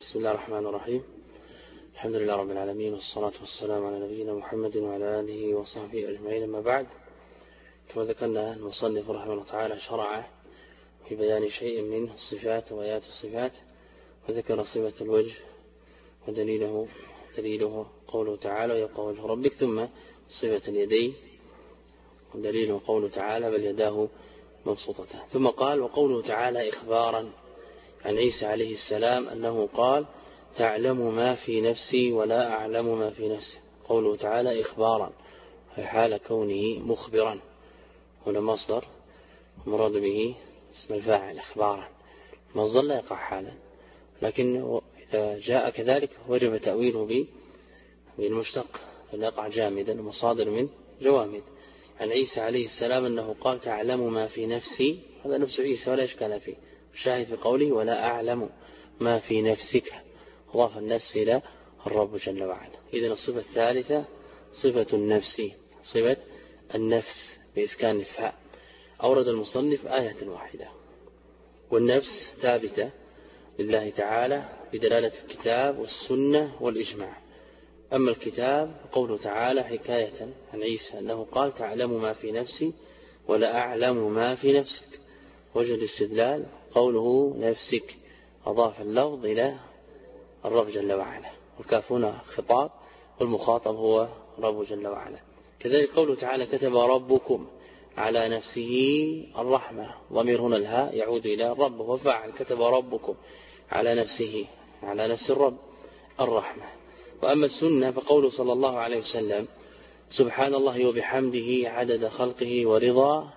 بسم الله الرحمن الرحيم. الحمد لله رب العالمين، والصلاة والسلام على نبينا محمد وعلى آله وصحبه أجمعين. أما بعد، كما ذكرنا المصنف رحمه الله تعالى شرع في بيان شيء من الصفات وآيات الصفات، وذكر صفة الوجه ودليله قوله تعالى ويبقى وجه ربك، ثم صفة اليدين ودليله قوله تعالى بل يداه مبسوطتان، ثم قال وقوله تعالى إخبارا عن عيسى عليه السلام أنه قال تعلم ما في نفسي ولا أعلم ما في نفسك. قوله تعالى إخبارا في حال كونه مخبرا، هنا مصدر مراد به اسم الفاعل إخبارا، مصدر لا يقع حالا، لكن إذا جاء كذلك وجب تأويله بالمشتق لا يقع جامدا، مصادر من جوامد. عن عيسى عليه السلام أنه قال تعلم ما في نفسي، هذا نفس عيسى ولا إشكال فيه. الشاهد في قوله ولا أعلم ما في نفسك، أضاف النفس إلى الرب جل وعلا. إذن الصفة الثالثة صفة النفس، صفة النفس بإسكان الفاء. أورد المصنف آية واحدة، والنفس ثابتة لله تعالى بدلالة الكتاب والسنة والإجماع. أما الكتاب قوله تعالى حكاية عن عيسى أنه قال تعلم ما في نفسي ولا أعلم ما في نفسك. وجه الاستدلال قوله نفسك، أضاف اللفظ إلى الرب جل وعلا، والكاف هنا خطاب والمخاطب هو رب جل وعلا. كذلك قوله تعالى كتب ربكم على نفسه الرحمة، ضمير هنا الهاء يعود إلى الرب وفعل كتب ربكم على نفسه، على نفس الرب الرحمة. وأما السنة فقوله صلى الله عليه وسلم سبحان الله وبحمده عدد خلقه ورضا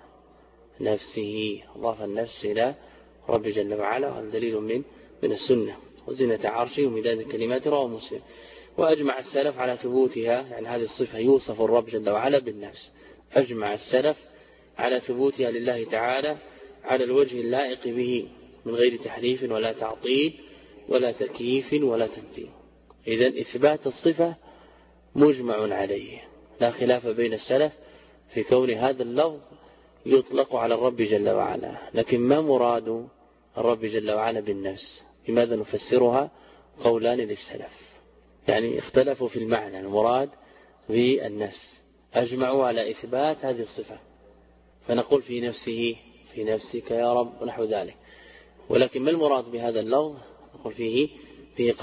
نفسه، أضاف النفس إلى رب جل وعلا، وهذا دليل من السنة. وزنة عرشه ومداد كلمات رواه مسلم. وأجمع السلف على ثبوتها، يعني هذه الصفة يوصف الرب جل وعلا بالنفس، أجمع السلف على ثبوتها لله تعالى على الوجه اللائق به من غير تحريف ولا تعطيل ولا تكييف ولا تمثيل. إذن إثبات الصفة مجمع عليه، لا خلاف بين السلف في كون هذا اللفظ يطلق على الرب جل وعلا. لكن ما مراد الرب جل وعلا بالنفس؟ لماذا نفسرها؟ قولان للسلف، يعني اختلفوا في المعنى. المراد بالنفس أجمعوا على إثبات هذه الصفة، فنقول في نفسه في نفسك يا رب ونحو ذلك. ولكن ما المراد بهذا اللفظ؟ نقول فيه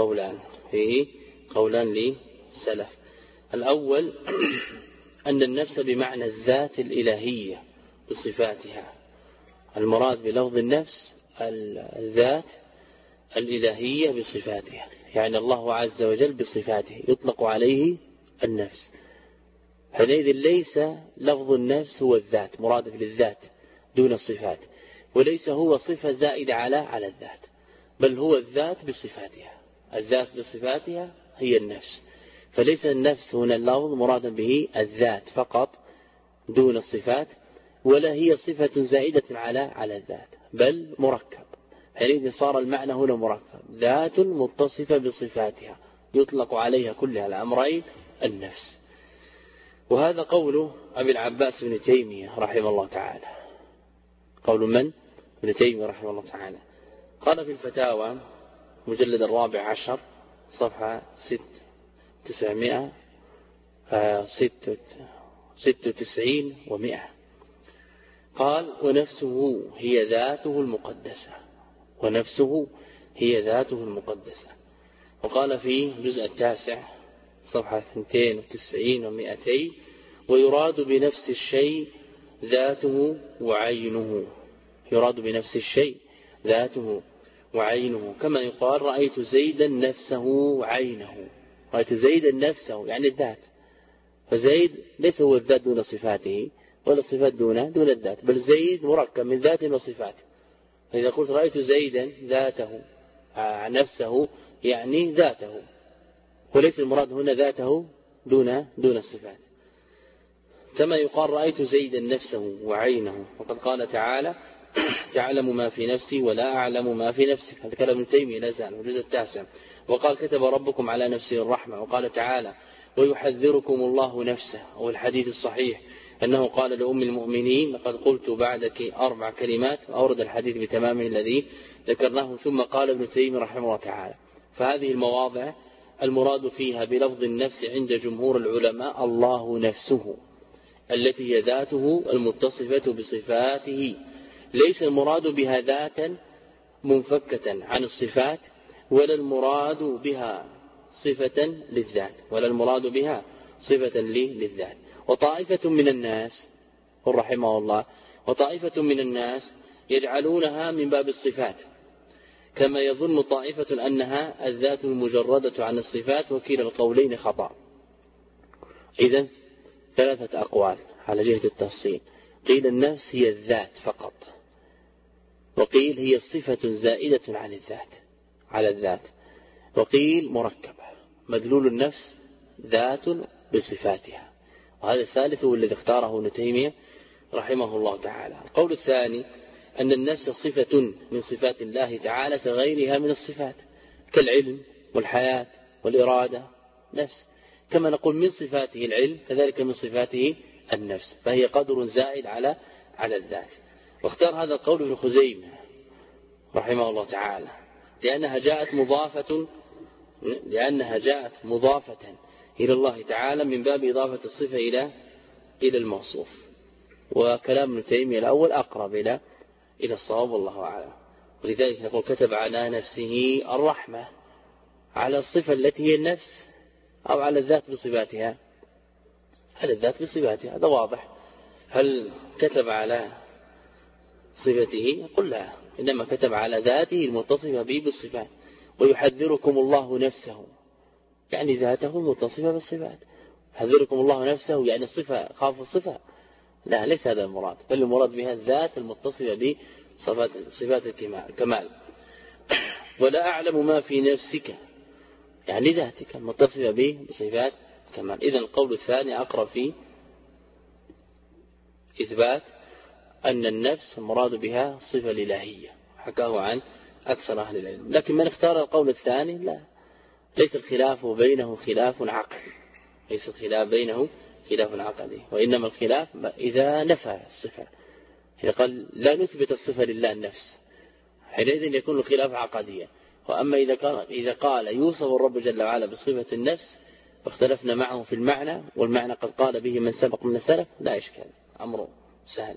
قولان للسلف. الأول أن النفس بمعنى الذات الإلهية بصفاتها، المراد بلفظ النفس الذات الإلهية بصفاتها، يعني الله عز وجل بصفاته يطلق عليه النفس. حينئذ ليس لفظ النفس هو الذات، مرادف للذات دون الصفات، وليس هو صفة زائدة على الذات، بل هو الذات بصفاتها. الذات بصفاتها هي النفس، فليس النفس هنا اللفظ مرادا به الذات فقط دون الصفات، ولا هي صفة زائدة على الذات، بل مركب. حينئذ صار المعنى هنا مركب، ذات متصفة بصفاتها يطلق عليها كلها الأمرين النفس. وهذا قول أبي العباس بن تيمية رحمه الله تعالى. قول من؟ ابن تيمية رحمه الله تعالى. قال في الفتاوى مجلد 14 صفحة 96 و100، قال ونفسه هي ذاته المقدسة، ونفسه هي ذاته المقدسة. وقال في الجزء 9 صفحة 92 و200 ويراد بنفس الشيء ذاته وعينه، يراد بنفس الشيء ذاته وعينه، كما يقال رأيت زيدا نفسه وعينه. رأيت زيدا نفسه يعني الذات، فزيد ليس هو الذات دون صفاته ولا الصفات دون الذات، بل زيد مركب من ذات وصفات. إذا قلت رأيت زيدا ذاته نفسه يعني ذاته، وليس المراد هنا ذاته دون الصفات. كما يقال رأيت زيدا نفسه وعينه، وقد قال تعالى تعلم ما في نفسي ولا أعلم ما في نفسك، هذا كلام ابن تيمية لا زال الجزء 9. وقال كتب ربكم على نفسه الرحمة. وقال تعالى ويحذركم الله نفسه، والحديث الصحيح أنه قال لأم المؤمنين لقد قلت بعدك 4 كلمات، أورد الحديث بتمامه الذي ذكرناه. ثم قال ابن تيمية رحمه الله تعالى فهذه المواضع المراد فيها بلفظ النفس عند جمهور العلماء الله نفسه التي هي ذاته المتصفة بصفاته، ليس المراد بها ذاتا منفكة عن الصفات، ولا المراد بها صفة للذات، ولا المراد بها صفة للذات. وطائفة من الناس رحمه الله، وطائفة من الناس يجعلونها من باب الصفات، كما يظن طائفة أنها الذات المجردة عن الصفات، وكلا القولين خطأ. إذن 3 أقوال على جهة التفصيل: قيل النفس هي الذات فقط، وقيل هي صفة زائدة عن الذات على الذات، وقيل مركبة مدلول النفس ذات بصفاتها. وهذا الثالث هو الذي اختاره ابن تيمية رحمه الله تعالى. القول الثاني أن النفس صفة من صفات الله تعالى كغيرها من الصفات، كالعلم والحياة والإرادة نفس، كما نقول من صفاته العلم كذلك من صفاته النفس، فهي قدر زائد على الذات. واختار هذا القول ابن خزيمة رحمه الله تعالى لأنها جاءت مضافة إلى الله تعالى من باب إضافة الصفة إلى الموصوف. وكلام ابن تيمية الأول أقرب إلى الصواب والله أعلم. ولذلك نقول كتب على نفسه الرحمة على الصفة التي هي النفس أو على الذات بصفاتها؟ على الذات بصفاتها، هذا واضح. هل كتب على صفته؟ قل لا، إنما كتب على ذاته المتصفة به بالصفات. ويحذركم الله نفسه، يعني ذاته متصفة بالصفات. يحذركم الله نفسه يعني الصفة، خاف الصفة؟ لا، ليس هذا المراد، بل المراد بها الذات المتصفة بصفات الكمال. ولا أعلم ما في نفسك، يعني ذاتك المتصفة به بصفات الكمال. إذن القول الثاني أقرب في إثبات أن النفس المراد بها صفة الإلهية، حكاه عن أكثر أهل العلم. لكن من اختار القول الثاني لا، ليس الخلاف بينه خلاف عقلي، ليس الخلاف بينه خلاف عقلي، وإنما الخلاف إذا نفى الصفة، إذا قال لا نثبت الصفة لله النفس، حينئذ يكون الخلاف عقديا. وأما إذا قال يوصف الرب جل وعلا بصفة النفس واختلفنا معه في المعنى، والمعنى قد قال به من سبق من السلف، لا إشكال، أمر سهل.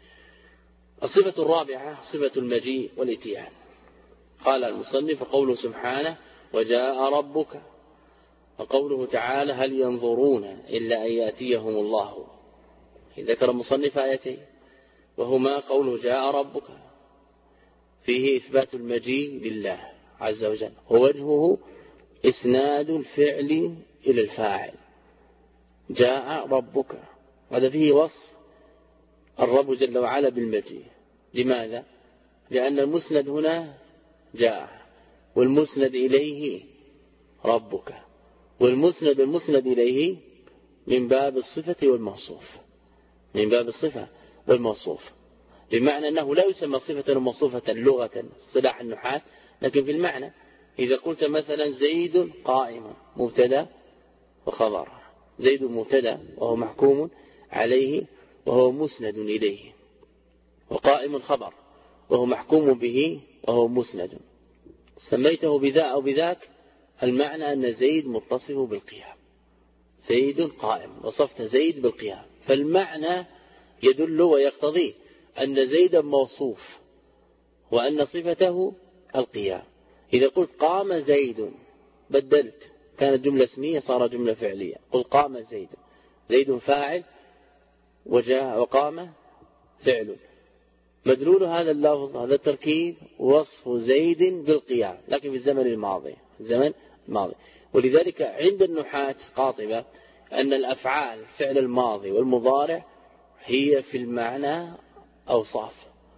الصفة الرابعة صفة المجيء والإتيان. قال المصنف قوله سبحانه وجاء ربك، وقوله تعالى هل ينظرون إلا أن يأتيهم الله. ذكر المصنف آيتين، وهما قوله جاء ربك فيه إثبات المجيء لله عز وجل، ووجهه إسناد الفعل إلى الفاعل. جاء ربك، هذا فيه وصف الرب جل وعلا بالمجيء. لماذا؟ لأن المسند هنا جاء، والمسند إليه ربك، والمسند إليه من باب الصفة والموصوف، من باب الصفة والموصوف، بمعنى أنه لا يسمى صفة وموصوفة لغة اصطلاح النحاة، لكن في المعنى إذا قلت مثلا زيد قائم مبتدا وخبر، زيد مبتدا وهو محكوم عليه وهو مسند إليه، وقائم خبر وهو محكوم به وهو مسند، سميته بذا أو بذاك، المعنى أن زيد متصف بالقيام، زيد قائم، وصفت زيد بالقيام، فالمعنى يدل ويقتضي أن زيدا موصوف وأن صفته القيام. إذا قلت قام زيد بدلت، كانت جملة اسمية صار جملة فعلية، قل قام زيد، زيد فاعل وجاء وقام فعل، مدلول هذا اللفظ هذا التركيب وصف زيد بالقيام، لكن في الزمن الماضي، ولذلك عند النحاة قاطبة أن الأفعال فعل الماضي والمضارع هي في المعنى أوصاف،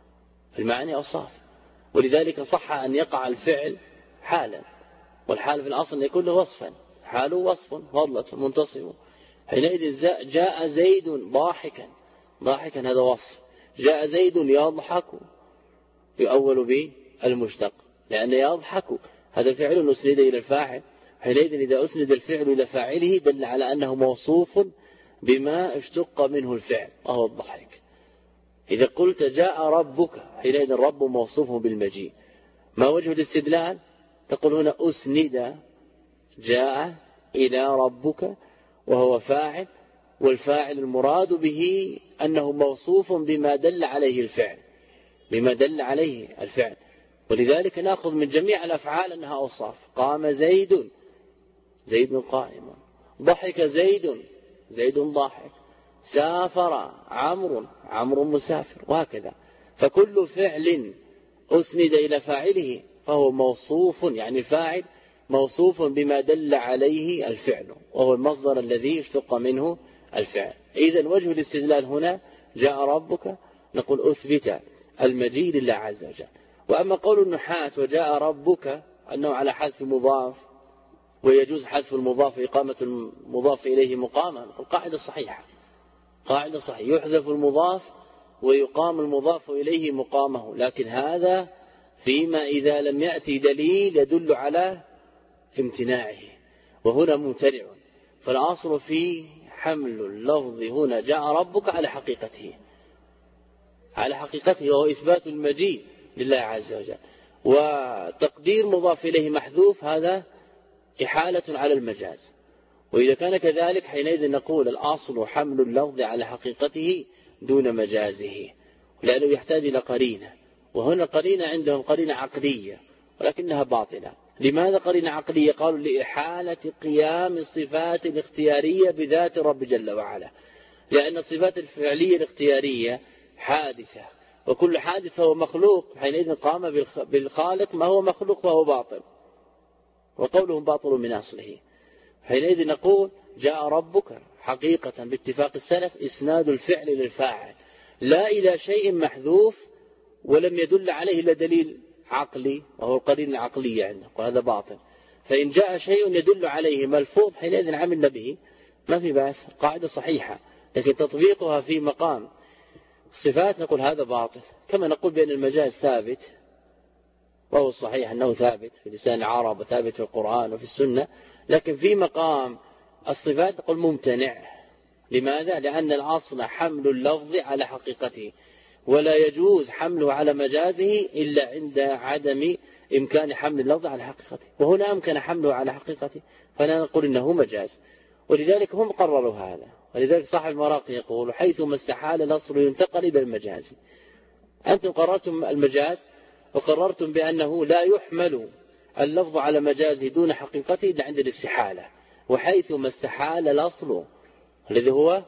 ولذلك صح أن يقع الفعل حالا، والحال في الأصل يكون له وصفا، حاله وصف فضلة منتصب. حينئذ جاء زيد ضاحكا هذا وصف، جاء زيد يضحك يؤول به المشتق، لأن يضحك هذا فعل أسند إلى الفاعل، حينئذ إذا أسند الفعل إلى فاعله دل على أنه موصوف بما اشتق منه الفعل وهو الضحك. إذا قلت جاء ربك، حينئذ الرب موصوفه بالمجيء. ما وجه الاستدلال؟ تقول هنا أسند جاء إلى ربك وهو فاعل، والفاعل المراد به أنه موصوف بما دل عليه الفعل، بما دل عليه الفعل. ولذلك نأخذ من جميع الأفعال أنها أوصاف. قام زيد، زيد قائم. ضحك زيد، زيد ضاحك. سافر عمرو، عمرو مسافر، وهكذا. فكل فعل أسند إلى فاعله فهو موصوف، يعني الفاعل موصوف بما دل عليه الفعل، وهو المصدر الذي اشتق منه الفعل. إذن وجه الاستدلال هنا جاء ربك، نقول أثبت المجيء لله عز وجل. وأما قول النحاة وجاء ربك أنه على حذف مضاف ويجوز حذف المضاف وإقامة المضاف إليه مقاما، القاعدة صحيحة، قاعدة صحيحة، يحذف المضاف ويقام المضاف إليه مقامه، لكن هذا فيما إذا لم يأتي دليل يدل على امتناعه، وهنا ممتنع. فالأصل في حمل اللفظ هنا جاء ربك على حقيقته، على حقيقته، وهو إثبات المجيء لله عز وجل. وتقدير مضاف إليه محذوف هذا إحالة على المجاز. وإذا كان كذلك حينئذ نقول الأصل حمل اللفظ على حقيقته دون مجازه، لأنه يحتاج إلى قرينة، وهنا قرينة عندهم قرينة عقلية ولكنها باطلة. لماذا قرينة عقلية؟ قالوا لإحالة قيام الصفات الاختيارية بذات الرب جل وعلا، لأن الصفات الفعلية الاختيارية حادثة، وكل حادث هو مخلوق، حينئذ قام بالخالق ما هو مخلوق فهو باطل، وقولهم باطل من أصله. حينئذ نقول جاء ربك حقيقة باتفاق السلف إسناد الفعل للفاعل لا إلى شيء محذوف ولم يدل عليه إلا دليل عقلي وهو القرينة العقلية عندهم، وهذا باطل. فإن جاء شيء يدل عليه ملفوظ حينئذ عملنا به ما في بأس، قاعدة صحيحة، لكن تطبيقها في مقام الصفات نقول هذا باطل. كما نقول بأن المجاز ثابت، وهو الصحيح أنه ثابت في لسان العرب وثابت في القرآن وفي السنة، لكن في مقام الصفات نقول ممتنع. لماذا؟ لأن الأصل حمل اللفظ على حقيقته، ولا يجوز حمله على مجازه إلا عند عدم إمكان حمل اللفظ على حقيقته، وهنا أمكن حمله على حقيقته فلا نقول إنه مجاز. ولذلك هم قرروا هذا، ولذلك صاحب المراقي يقول حيثما استحال الأصل ينتقل إلى المجاز. أنتم قررتم المجاز وقررتم بأنه لا يحمل اللفظ على مجازه دون حقيقته إلا عند الاستحالة، وحيثما استحال الأصل الذي هو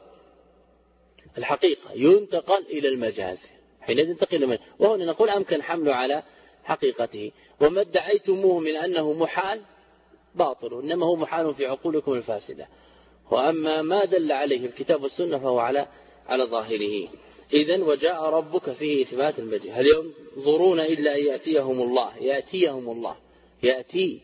الحقيقة ينتقل إلى المجاز، حينئذ ينتقل إلى المجاز. وهنا نقول أمكن حمله على حقيقته. وما ادعيتموه من أنه محال باطل، إنما هو محال في عقولكم الفاسدة، وأما ما دل عليه الكتاب والسنة فهو على ظاهره. إذن وجاء ربك فيه إثبات المجيء. هل ينظرون إلا أن يأتيهم الله؟ يأتيهم الله، يأتي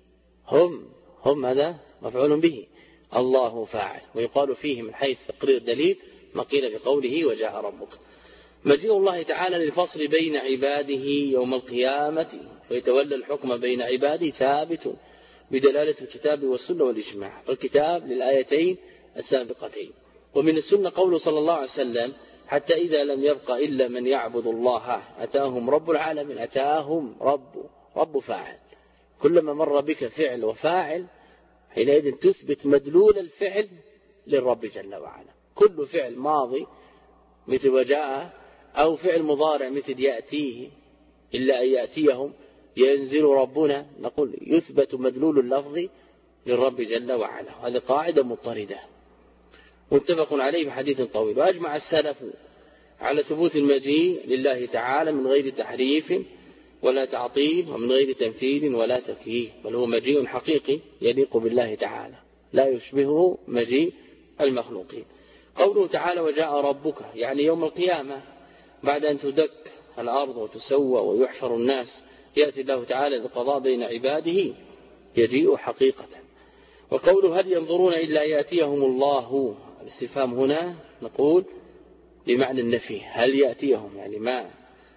هم هذا مفعول به، الله فاعل، ويقال فيه من حيث تقرير دليل ما قيل بقوله وجاء ربك. مجيء الله تعالى للفصل بين عباده يوم القيامة ويتولى الحكم بين عباده ثابت بدلالة الكتاب والسنة والإجماع. الكتاب للآيتين السابقتين، ومن السنة قوله صلى الله عليه وسلم حتى إذا لم يبق إلا من يعبد الله أتاهم رب العالمين. أتاهم رب فاعل، كلما مر بك فعل وفاعل حينئذ تثبت مدلول الفعل للرب جل وعلا. كل فعل ماضي مثل وجاء، أو فعل مضارع مثل يأتيه إلا أن يأتيهم، ينزل ربنا، نقول يثبت مدلول اللفظ للرب جل وعلا. هذه قاعدة مضطردة متفق عليه بحديث طويل. وأجمع السلف على ثبوت المجيء لله تعالى من غير تحريف ولا تعطيل ومن غير تمثيل ولا تكييف، بل هو مجيء حقيقي يليق بالله تعالى لا يشبهه مجيء المخلوقين. قوله تعالى وجاء ربك يعني يوم القيامة بعد أن تدك الأرض وتسوى ويحشر الناس يأتي الله تعالى للقضاء بين عباده، يجيء حقيقة. وقوله هل ينظرون إلا يأتيهم الله، الاستفهام هنا نقول بمعنى النفي، هل يأتيهم يعني ما،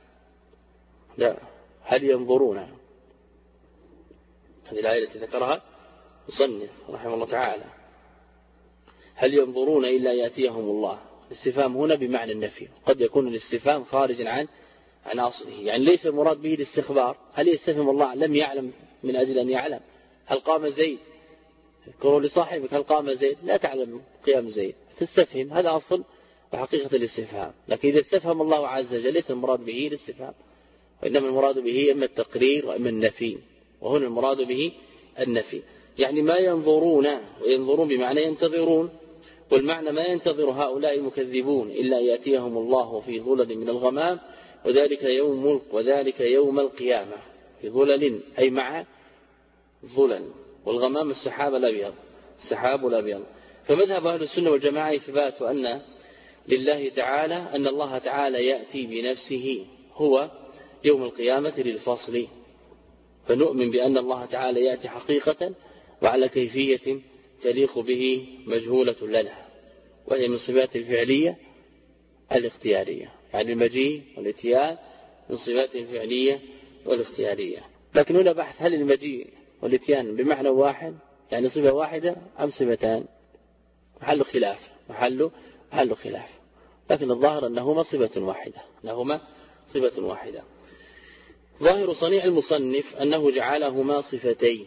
لا، هل ينظرون. هذه الآية التي ذكرها مصنف رحمه الله تعالى، هل ينظرون إلا يأتيهم الله، الاستفهام هنا بمعنى النفي. قد يكون الاستفهام خارجا عن عن أصله، يعني ليس المراد به الاستخبار. هل يستفهم الله لم يعلم من أجل أن يعلم؟ هل قام زيد؟ اذكروا لصاحبك هل قام زيد؟ لا تعلم قيام زيد، تستفهم، هذا أصل وحقيقة الاستفهام. لكن إذا استفهم الله عز وجل ليس المراد به الاستفهام، وإنما المراد به إما التقرير وإما النفي، وهنا المراد به النفي. يعني ما ينظرون، وينظرون بمعنى ينتظرون، والمعنى ما ينتظر هؤلاء المكذبون إلا يأتيهم الله في ظلل من الغمام وذلك يوم القيامة. في ظلل أي مع ظلل، والغمام السحاب الأبيض. فمذهب أهل السنة والجماعة إثبات أن لله تعالى أن الله تعالى يأتي بنفسه هو يوم القيامة للفصل، فنؤمن بأن الله تعالى يأتي حقيقة وعلى كيفية تليق به مجهولة لنا، وهي من صفات الفعلية الاختيارية، يعني المجيء والاتيان من صفات الفعلية والاختيارية. لكن هنا بحث هل المجيء والاتيان بمعنى واحد، يعني صفة واحدة أم صفتان؟ محل خلاف، لكن الظاهر أنهما صفة واحدة. ظاهر صنيع المصنف أنه جعلهما صفتين،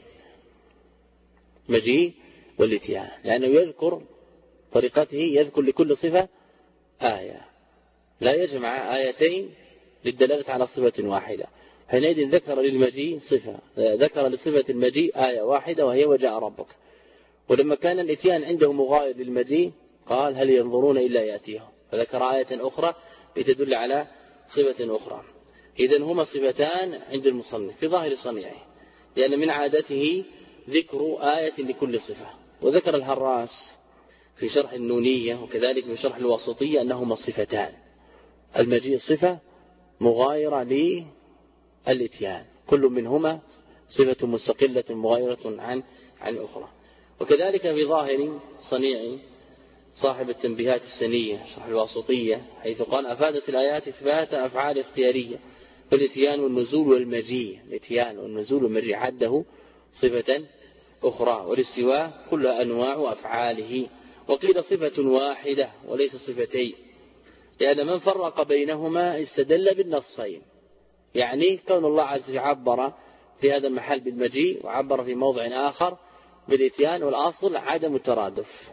مجيء والاتيان، لأنه يذكر طريقته، يذكر لكل صفة آية، لا يجمع آيتين للدلالة على صفة واحدة. حينئذ ذكر للمجيء صفة، ذكر لصفة المجيء آية واحدة وهي وجاء ربك. ولما كان الاتيان عنده مغاير للمجيء قال هل ينظرون إلا يأتيهم، فذكر آية أخرى لتدل على صفة أخرى. إذن هما صفتان عند المصنف في ظاهر صنيعه، لأن من عادته ذكر آية لكل صفة. وذكر الهراس في شرح النونية وكذلك في شرح الواسطية أنهما صفتان، المجيء صفة مغايرة للإتيان، كل منهما صفة مستقلة مغايرة عن أخرى. وكذلك في ظاهر صنيع صاحب التنبيهات السنية شرح الواسطية، حيث قال أفادت الآيات إثبات أفعال اختيارية، فالإتيان والنزول والمجيء، الإتيان والنزول والمجيء عده صفة أخرى، والاستواء كل أنواع أفعاله. وقيل صفة واحدة وليس صفتين، لأن من فرق بينهما استدل بالنصين، يعني كون الله عز وجل عبر في هذا المحل بالمجيء وعبر في موضع آخر بالإتيان، والأصل عدم الترادف،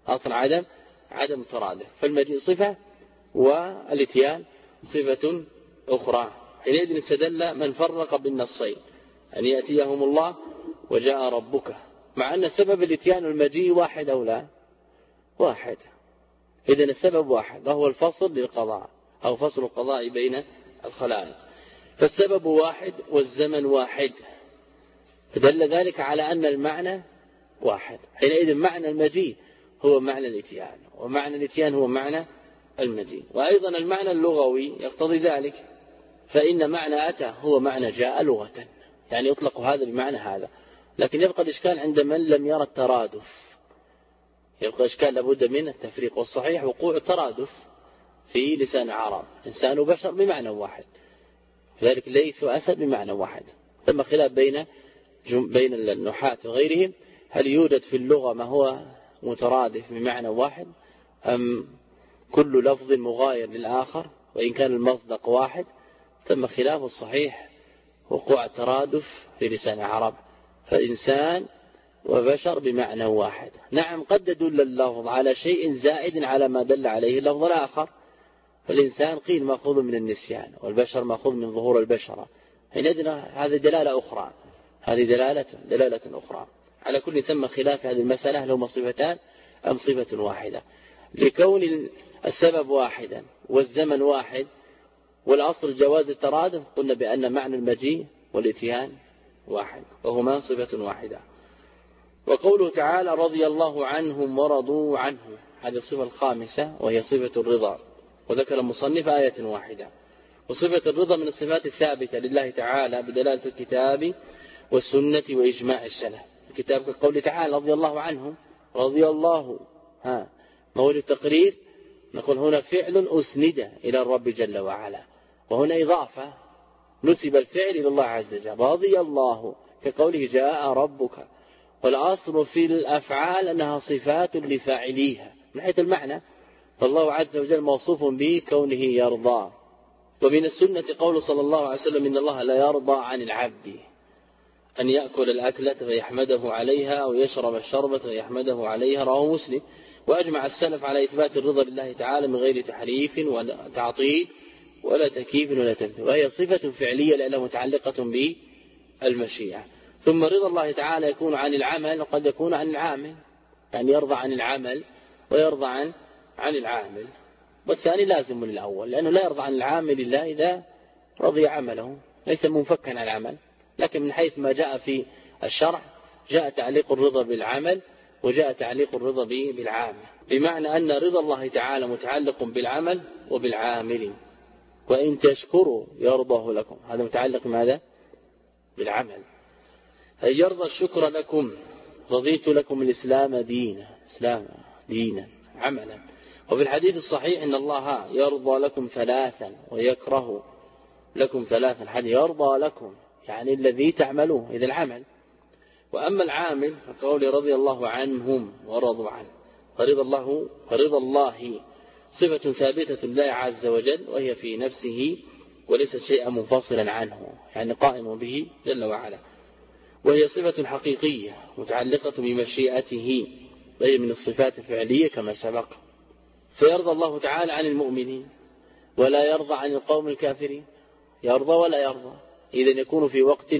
عدم الترادف، فالمجيء صفة والإتيان صفة أخرى. حينئذ استدل من فرق بالنصين أن يأتيهم الله وجاء ربك، مع أن سبب الإتيان والمجيء واحد أو لا؟ واحد. إذن السبب واحد، وهو الفصل للقضاء أو فصل القضاء بين الخلائق، فالسبب واحد والزمن واحد، فدل ذلك على أن المعنى واحد. حينئذ معنى المجيء هو معنى الإتيان، ومعنى الإتيان هو معنى المجيء. وأيضا المعنى اللغوي يقتضي ذلك، فإن معنى أتى هو معنى جاء لغة، يعني يطلق هذا بمعنى هذا. لكن يبقى الإشكال عند من لم يرى الترادف، يبقى إشكال لابد من التفريق، والصحيح وقوع الترادف في لسان العرب، إنسان وبشر بمعنى واحد، لذلك ليث وأسد بمعنى واحد. ثم خلاف بين النحاة وغيرهم، هل يوجد في اللغة ما هو مترادف بمعنى واحد، أم كل لفظ مغاير للآخر وإن كان المصدق واحد؟ ثم خلاف الصحيح وقوع الترادف في لسان العرب، فإنسان وبشر بمعنى واحد. نعم قد يدل اللفظ على شيء زائد على ما دل عليه اللفظ الآخر، فالإنسان قيل مأخوذ من النسيان، والبشر مأخوذ من ظهور البشرة، هذه دلالة أخرى، هذه دلالة أخرى. على كل ثم خلاف هذه المسألة، هل هما صفتان أم صفة واحدة؟ لكون السبب واحدا والزمن واحد والأصل جواز الترادف، قلنا بأن معنى المجيء والإتيان واحد، وهما صفة واحدة. وقوله تعالى رضي الله عنهم ورضوا عنه، هذه الصفة الخامسة وهي صفة الرضا، وذكر المصنف آية واحدة. وصفة الرضا من الصفات الثابتة لله تعالى بدلالة الكتاب والسنة وإجماع السلف. الكتاب كقوله تعالى رضي الله عنهم، رضي الله، ما وجه التقرير؟ نقول هنا فعل أسند إلى الرب جل وعلا، وهنا إضافة نسب الفعل إلى الله عز وجل، رضي الله، كقوله جاء ربك. والأصل في الأفعال أنها صفات لفاعليها من حيث المعنى، فالله عز وجل موصوف به كونه يرضى، ومن السنة قول صلى الله عليه وسلم إن الله لا يرضى عن العبد أن يأكل الأكلة فيحمده عليها أو يشرب الشربة فيحمده عليها، رواه مسلم. وأجمع السلف على إثبات الرضا لله تعالى من غير تحريف ولا تعطيل ولا تكييف ولا تمثيل، وهي صفة فعلية لأنها متعلقة بالمشيئة. ثم رضا الله تعالى يكون عن العمل وقد يكون عن العامل، يعني يرضى عن العمل ويرضى عن العامل، والثاني لازم للأول، لأنه لا يرضى عن العامل إلا إذا رضي عمله، ليس منفكا عن العمل. لكن من حيث ما جاء في الشرع جاء تعليق الرضا بالعمل وجاء تعليق الرضا بالعامل، بمعنى أن رضا الله تعالى متعلق بالعمل وبالعامل. وإن تشكروا يرضاه لكم، هذا متعلق ماذا؟ بالعمل. هل يرضى الشكر لكم؟ رضيت لكم الإسلام دينا عملا. وفي الحديث الصحيح إن الله يرضى لكم ثلاثا ويكره لكم ثلاثا. حديث يرضى لكم يعني الذي تعملوه إذا العمل. وأما العامل فقول رضي الله عنهم ورضوا عنه، فرضا الله صفة ثابتة لله عز وجل، وهي في نفسه وليست شيئا منفصلا عنه، يعني قائم به جل وعلا، وهي صفة حقيقية متعلقة بمشيئته، وهي من الصفات الفعلية كما سبق. فيرضى الله تعالى عن المؤمنين ولا يرضى عن القوم الكافرين، يرضى ولا يرضى، إذن يكون في وقت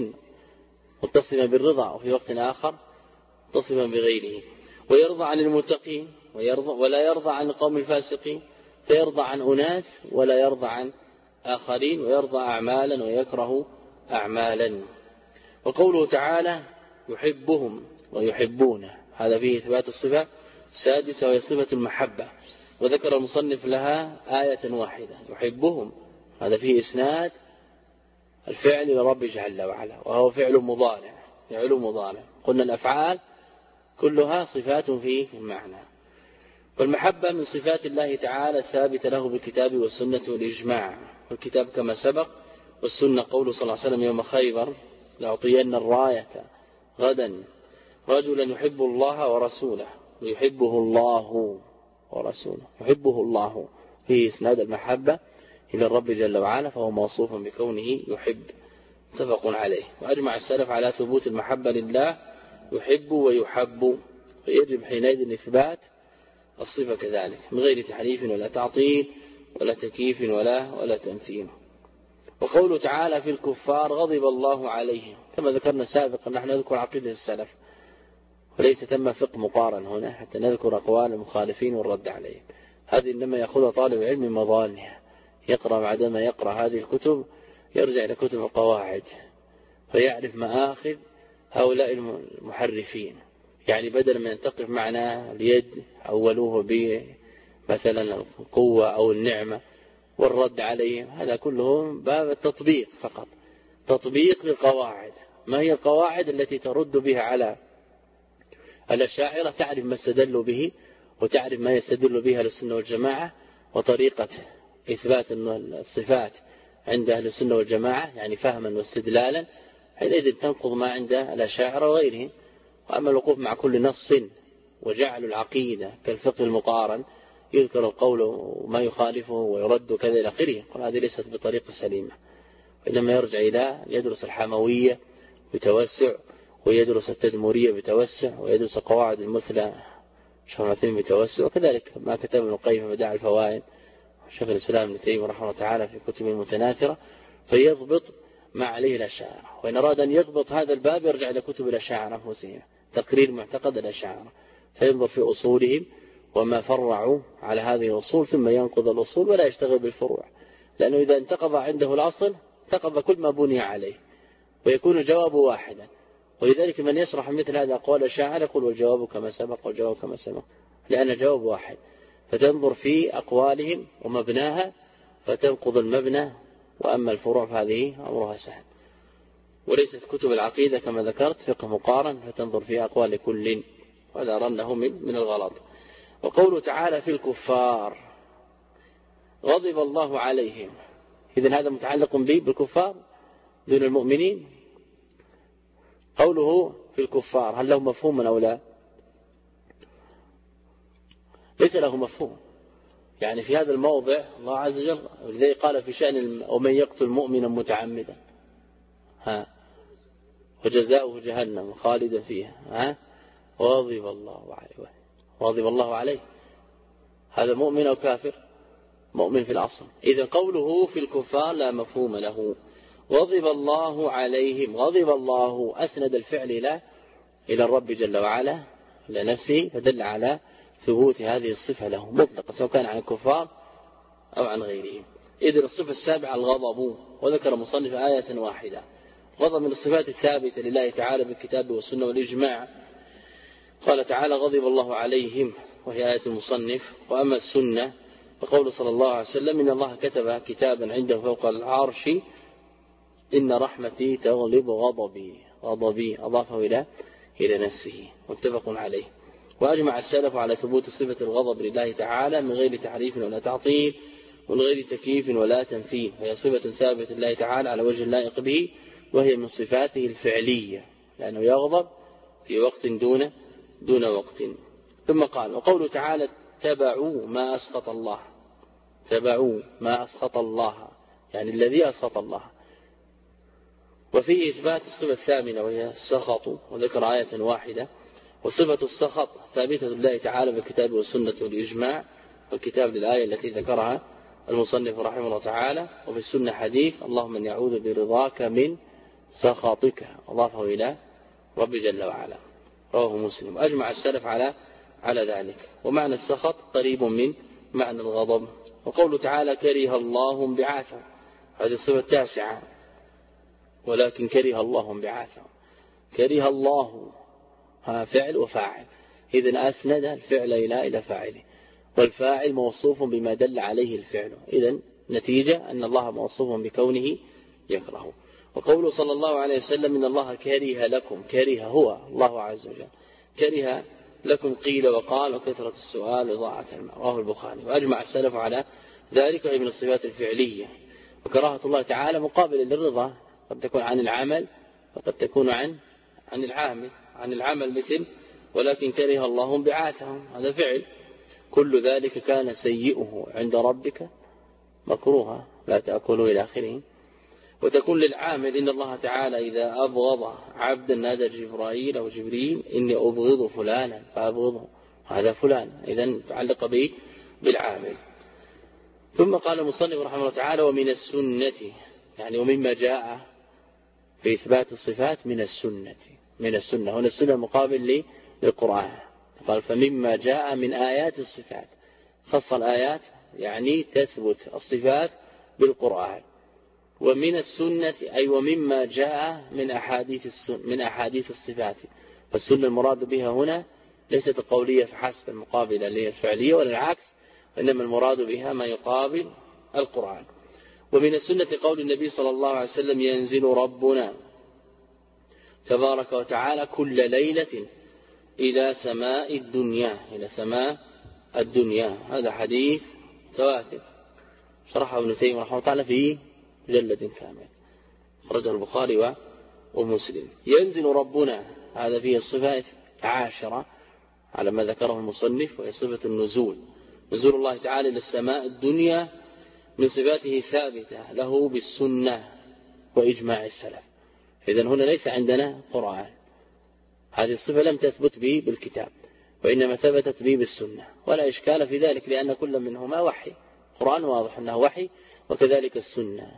متصفا بالرضا وفي وقت آخر متصفا بغيره. ويرضى عن المتقين ولا يرضى عن القوم الفاسقين، فيرضى عن أناس ولا يرضى عن آخرين، ويرضى أعمالا ويكره أعمالا. وقوله تعالى يحبهم ويحبونه، هذا فيه إثبات الصفة السادسة وهي صفة المحبة، وذكر المصنف لها آية واحدة يحبهم، هذا فيه إسناد الفعل لرب جل وعلا، وهو فعل مضارع. قلنا الأفعال كلها صفات في المعنى. والمحبة من صفات الله تعالى الثابتة له بالكتاب والسنة والإجماع. والكتاب كما سبق، والسنة قول صلى الله عليه وسلم يوم خيبر لأعطين الراية غدا رجلا يحب الله ورسوله ويحبه الله ورسوله، يحبه الله فيه إسناد المحبة إلى الرب جل وعلا، فهو موصوف بكونه يحب، متفق عليه. وأجمع السلف على ثبوت المحبة لله، يحب ويحب، فيجب حينئذ إثبات الصفة كذلك من غير تحريف ولا تعطيل ولا تكييف ولا تمثيل. وقوله تعالى في الكفار غضب الله عليهم، كما ذكرنا سابقا نحن نذكر عقيدة السلف وليس تم فقه مقارن هنا حتى نذكر أقوال المخالفين والرد عليهم. هذه إنما يأخذها طالب علم من مظانها، يقرأ بعدما يقرأ هذه الكتب يرجع إلى كتب القواعد فيعرف مآخذ هؤلاء المحرفين. يعني بدل ما ينتقف معنى اليد أولوه بمثلا القوة أو النعمة والرد عليهم، هذا كله باب التطبيق فقط، تطبيق للقواعد. ما هي القواعد التي ترد بها على الأشاعرة؟ تعرف ما استدلوا به وتعرف ما يستدل بها أهل السنة والجماعة، وطريقة إثبات الصفات عند أهل السنة والجماعة، يعني فهما واستدلالا، حينئذ تنقض ما عند الأشاعرة وغيرهم. وأما الوقوف مع كل نص وجعل العقيدة كالفقه المقارن يذكر القول وما يخالفه ويرد كذا إلى آخره، هذه ليست بطريقة سليمة، وإنما يرجع إلى يدرس الحموية بتوسع، ويدرس التدمرية بتوسع، ويدرس قواعد المثلى شرعتين بتوسع، وكذلك ما كتب ابن القيم في بدائع الفوائد شيخ الإسلام ابن تيمية رحمه الله تعالى في كتب المتناثرة، فيضبط ما عليه الأشاعرة. وإن أراد أن يضبط هذا الباب يرجع إلى كتب الأشاعرة أنفسهم، تقرير معتقد الأشاعرة، فينظر في أصولهم وما فرعوا على هذه الأصول، ثم ينقض الأصول ولا يشتغل بالفروع، لأنه إذا انتقض عنده الأصل انتقض كل ما بني عليه، ويكون الجواب واحدا. ولذلك من يشرح مثل هذا أقوال الأشاعرة يقول والجواب كما سبق والجواب كما سبق، لأن الجواب واحد. فتنظر في أقوالهم ومبناها فتنقض المبنى، وأما الفروع فهذه أمرها سهل. وليست كتب العقيدة كما ذكرت فقه مقارن فتنظر في أقوال كل، وهذا رنه من الغلط. وقوله تعالى في الكفار غضب الله عليهم، إذن هذا متعلق بالكفار دون المؤمنين. قوله في الكفار هل له مفهوم أو لا؟ ليس له مفهوم، يعني في هذا الموضع الله عز وجل ولذلك قال في شأن ومن يقتل مؤمنا متعمدا وجزاؤه جهنم خالدا فيها وغضب الله عليه هذا مؤمن أو كافر؟ مؤمن في الأصل. إذا قوله في الكفار لا مفهوم له. غضب الله عليهم، غضب الله أسند الفعل إلى الرب جل وعلا لنفسه، فدل على ثبوت هذه الصفة له مطلقة سواء كان عن الكفار أو عن غيرهم. إذن الصفة السابعة الغضب، وذكر مصنف آية واحدة. غضب من الصفات الثابتة لله تعالى بالكتاب والسنة والإجماع. قال تعالى غضب الله عليهم وهي آية المصنف. وأما السنة فقول صلى الله عليه وسلم إن الله كتب كتابا عنده فوق العرش إن رحمتي تغلب غضبي أضافه إلى نفسه متفق عليه. وأجمع السلف على ثبوت صفة الغضب لله تعالى من غير تحريف ولا تعطيل ومن غير تكييف ولا تمثيل، وهي صفة ثابتة لله تعالى على وجه اللائق به، وهي من صفاته الفعلية لأنه يغضب في وقت دون وقت. ثم قال وقوله تعالى تبعوا ما أسخط الله، تبعوا ما أسخط الله يعني الذي أسخط الله. وفيه إثبات الصفة الثامنة وهي السخط، وذكر آية واحدة. وصفة السخط ثابتة لله تعالى بالكتاب والسنة والإجماع، والكتاب للآية التي ذكرها المصنف رحمه الله تعالى، وفي السنة حديث اللهم من يعوذ برضاك من سخطك أضافه إلى رب جل وعلا رواه مسلم. أجمع السلف على ذلك. ومعنى السخط قريب من معنى الغضب. وقوله تعالى كره الله بعاثهم، هذه الصفة التاسعة. ولكن كره الله بعاثهم، كره الله فعل وفاعل، إذن أسند الفعل إلى فاعله، والفاعل موصوف بما دل عليه الفعل، إذن نتيجة أن الله موصوف بكونه يكره. وقوله صلى الله عليه وسلم إن الله كره لكم، كره هو الله عز وجل، كره لكم قيل وقال وكثرة السؤال وضاعة الماء رواه البخاري. وأجمع السلف على ذلك، وهي من الصفات الفعلية. وكراهة الله تعالى مقابل للرضا، قد تكون عن العمل وقد تكون عن العامل. عن العمل مثل ولكن كره الله بعاثهم، هذا فعل. كل ذلك كان سيئه عند ربك مكروها لا تأكلوا إلى آخره. وتكون للعامل إن الله تعالى إذا أبغض عبدا نادى جبرائيل أو جبريل إني أبغض فلانا فأبغضه، هذا فلان، إذن تعلق به بالعامل. ثم قال المصنف رحمه الله تعالى ومن السنة، يعني ومما جاء في إثبات الصفات من السنة. من السنة هنا السنة مقابل للقرآن، قال فمما جاء من آيات الصفات، خص الآيات يعني تثبت الصفات بالقرآن. ومن السنة أي ومما جاء من أحاديث الصفات. فالسنة المراد بها هنا ليست القولية فحسب المقابلة للفعلية ولا العكس، وإنما المراد بها ما يقابل القرآن. ومن السنة قول النبي صلى الله عليه وسلم ينزل ربنا تبارك وتعالى كل ليلة إلى سماء الدنيا، إلى سماء الدنيا. هذا حديث متواتر شرحه ابن تيمية رحمه الله تعالى في مجلد كامل، خرجه البخاري ومسلم. ينزل ربنا، هذا فيه الصفة 10 على ما ذكره المصنف، وهي صفة النزول. نزول الله تعالى إلى السماء الدنيا من صفاته ثابتة له بالسنة وإجماع السلف. إذن هنا ليس عندنا قرآن، هذه الصفة لم تثبت به بالكتاب وإنما ثبتت به بالسنة، ولا إشكال في ذلك لأن كل منهما وحي. القرآن واضح أنه وحي، وكذلك السنة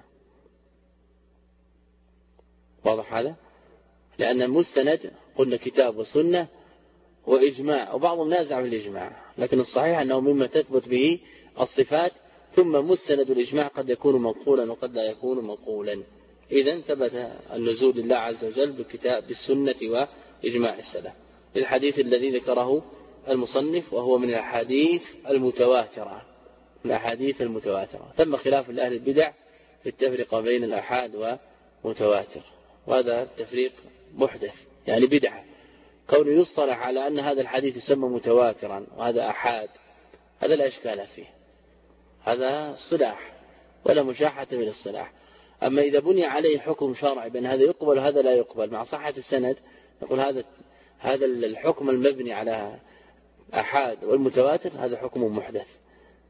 واضح هذا، لأن مستند قلنا كتاب وسنة وإجماع، وبعضهم نازع في الإجماع، لكن الصحيح أنه مما تثبت به الصفات. ثم مستند الإجماع قد يكون منقولا وقد لا يكون منقولا. إذن ثبت النزول لله عز وجل بالكتاب بالسنة وإجماع السلف. الحديث الذي ذكره المصنف وهو من الأحاديث المتواترة، ثم خلاف لأهل البدع في التفرقة بين الأحاد ومتواتر، وهذا التفريق محدث يعني بدعة. كونه يصطلح على أن هذا الحديث يسمى متواترا وهذا أحاد، هذا لا إشكال فيه، هذا صلاح ولا مشاحة من الصلاح. أما إذا بني عليه حكم شرعي بأن هذا يقبل وهذا لا يقبل مع صحة السند، نقول هذا الحكم المبني على أحاد والمتواتر هذا حكم محدث،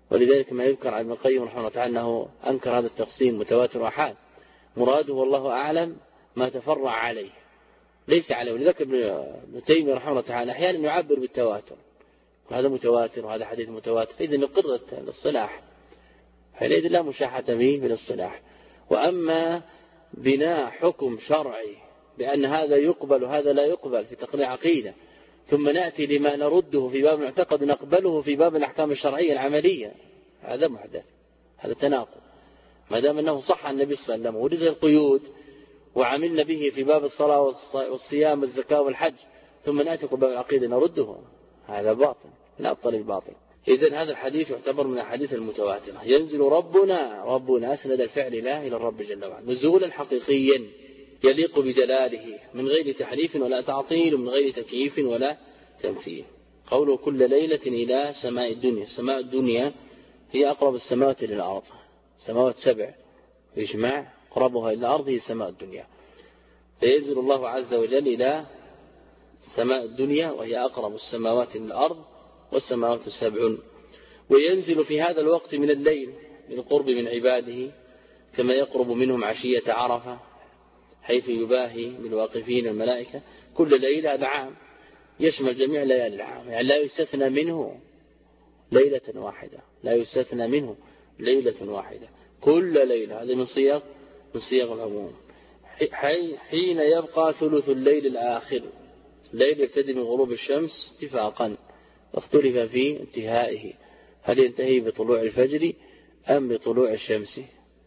ولذلك ما يذكر عن ابن القيم رحمه الله تعالى أنه أنكر هذا التقسيم متواتر وآحاد، مراده والله أعلم ما تفرع عليه ليس عليه. ولذلك ابن تيمية رحمه الله تعالى أحيانا يعبر بالتواتر، وهذا متواتر وهذا حديث متواتر، إذن نقر الاصطلاح، حينئذ لا مشاحة به بالاصطلاح. وأما بناء حكم شرعي بأن هذا يقبل وهذا لا يقبل في تقرير عقيدة، ثم نأتي لما نرده في باب المعتقد نقبله في باب الأحكام الشرعية العملية، هذا محدث، هذا تناقض. ما دام أنه صح عن النبي صلى الله عليه وسلم ورد القيود وعملنا به في باب الصلاة والصيام والزكاة والحج، ثم نأتي باب العقيدة نرده، هذا باطل لا أبطل الباطل. إذن هذا الحديث يعتبر من الحديث المتواترة. ينزل ربنا أسند الفعل لا إلى الرب جل وعلا نزولا حقيقيا يليق بجلاله من غير تحريف ولا تعطيل ومن غير تكييف ولا تمثيل. قوله كل ليلة إلى سماء الدنيا، سماء الدنيا هي أقرب السماوات إلى الأرض، سماوات 7 إجماع أقربها إلى الأرض هي سماء الدنيا، فينزل الله عز وجل إلى سماء الدنيا وهي أقرب السماوات إلى الأرض والسماوات 7، وينزل في هذا الوقت من الليل للقرب من عباده كما يقرب منهم عشية عرفة حيث يباهي بالواقفين الملائكة. كل ليلة هذا عام يشمل جميع ليالي العام، يعني لا يستثنى منه ليلة واحدة، لا يستثنى منه ليلة واحدة، كل ليلة، هذا من صيغ العموم. حين يبقى ثلث الليل الآخر، الليل يبتدي من غروب الشمس اتفاقا، اختلف في انتهائه، هل ينتهي بطلوع الفجر أم بطلوع الشمس؟